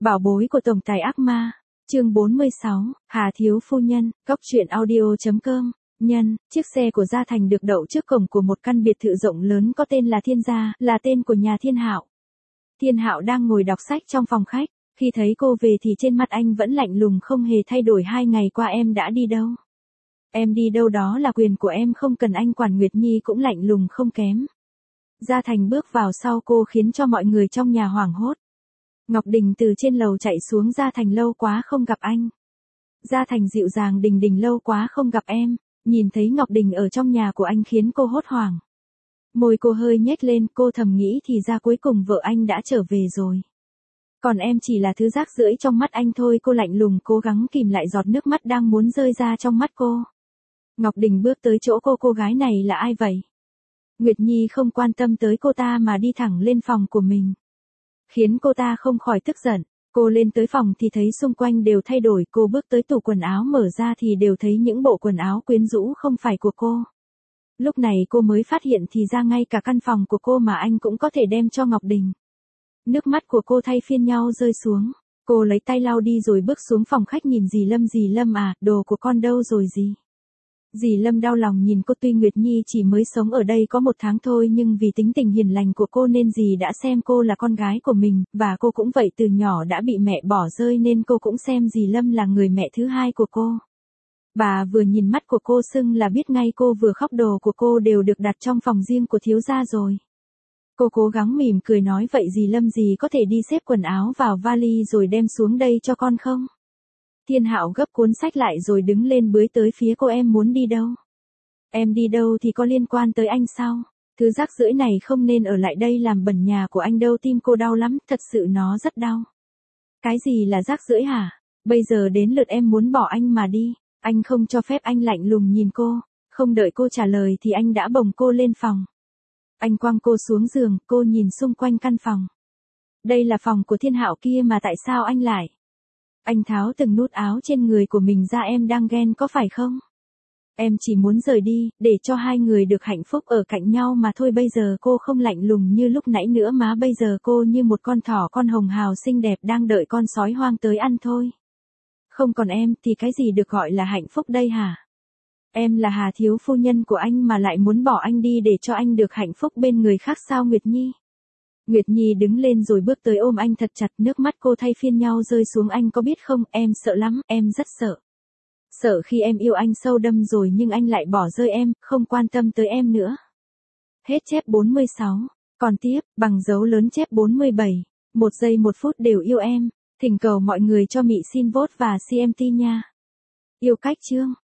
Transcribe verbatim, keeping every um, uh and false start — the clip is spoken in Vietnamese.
Bảo bối của tổng tài ác ma, chương bốn mươi sáu, Hà Thiếu Phu Nhân, góc truyện audio.com, nhân, chiếc xe của Gia Thành được đậu trước cổng của một căn biệt thự rộng lớn có tên là Thiên Gia, là tên của nhà Thiên Hạo. Thiên Hạo đang ngồi đọc sách trong phòng khách, khi thấy cô về thì trên mặt anh vẫn lạnh lùng không hề thay đổi. Hai ngày qua em đã đi đâu? Em đi đâu đó là quyền của em, không cần anh quản. Nguyệt Nhi cũng lạnh lùng không kém. Gia Thành bước vào sau cô khiến cho mọi người trong nhà hoảng hốt. Ngọc Đình từ trên lầu chạy xuống. Gia Thành, lâu quá không gặp anh. Gia Thành dịu dàng, Đình Đình lâu quá không gặp em. Nhìn thấy Ngọc Đình ở trong nhà của anh khiến cô hốt hoảng. Môi cô hơi nhếch lên, cô thầm nghĩ thì ra cuối cùng vợ anh đã trở về rồi. Còn em chỉ là thứ rác rưởi trong mắt anh thôi. Cô lạnh lùng cố gắng kìm lại giọt nước mắt đang muốn rơi ra trong mắt cô. Ngọc Đình bước tới chỗ cô. Cô gái này là ai vậy? Nguyệt Nhi không quan tâm tới cô ta mà đi thẳng lên phòng của mình, khiến cô ta không khỏi tức giận. Cô lên tới phòng thì thấy xung quanh đều thay đổi. Cô bước tới tủ quần áo mở ra thì đều thấy những bộ quần áo quyến rũ không phải của cô. Lúc này cô mới phát hiện thì ra ngay cả căn phòng của cô mà anh cũng có thể đem cho Ngọc Đình. Nước mắt của cô thay phiên nhau rơi xuống. Cô lấy tay lau đi rồi bước xuống phòng khách nhìn dì Lâm. Dì Lâm à, đồ của con đâu rồi dì? Dì Lâm đau lòng nhìn cô. Tuy Nguyệt Nhi chỉ mới sống ở đây có một tháng thôi nhưng vì tính tình hiền lành của cô nên dì đã xem cô là con gái của mình, và cô cũng vậy, từ nhỏ đã bị mẹ bỏ rơi nên cô cũng xem dì Lâm là người mẹ thứ hai của cô. Bà vừa nhìn mắt của cô sưng là biết ngay cô vừa khóc. Đồ của cô đều được đặt trong phòng riêng của thiếu gia rồi. Cô cố gắng mỉm cười nói, vậy dì Lâm, dì có thể đi xếp quần áo vào vali rồi đem xuống đây cho con không? Thiên Hạo gấp cuốn sách lại rồi đứng lên bới tới phía cô. Em muốn đi đâu? Em đi đâu thì có liên quan tới anh sao? Thứ rác rưởi này không nên ở lại đây làm bẩn nhà của anh đâu. Tim cô đau lắm, thật sự nó rất đau. Cái gì là rác rưởi hả? Bây giờ đến lượt em muốn bỏ anh mà đi. Anh không cho phép. Anh lạnh lùng nhìn cô. Không đợi cô trả lời thì anh đã bồng cô lên phòng. Anh quăng cô xuống giường. Cô nhìn xung quanh căn phòng. Đây là phòng của Thiên Hạo kia mà tại sao anh lại? Anh tháo từng nút áo trên người của mình ra. Em đang ghen có phải không? Em chỉ muốn rời đi, để cho hai người được hạnh phúc ở cạnh nhau mà thôi. Bây giờ cô không lạnh lùng như lúc nãy nữa má. Bây giờ cô như một con thỏ con hồng hào xinh đẹp đang đợi con sói hoang tới ăn thôi. Không còn em thì cái gì được gọi là hạnh phúc đây hả? Em là Hà Thiếu Phu Nhân của anh mà lại muốn bỏ anh đi để cho anh được hạnh phúc bên người khác sao Nguyệt Nhi? Nguyệt Nhi đứng lên rồi bước tới ôm anh thật chặt. Nước mắt cô thay phiên nhau rơi xuống. Anh có biết không, em sợ lắm, em rất sợ. Sợ khi em yêu anh sâu đậm rồi nhưng anh lại bỏ rơi em, không quan tâm tới em nữa. Hết chép bốn mươi sáu. Còn tiếp, bằng dấu lớn chép bốn mươi bảy. Một giây một phút đều yêu em. Thỉnh cầu mọi người cho Mị xin vote và xê em tê nha. Yêu cách chương.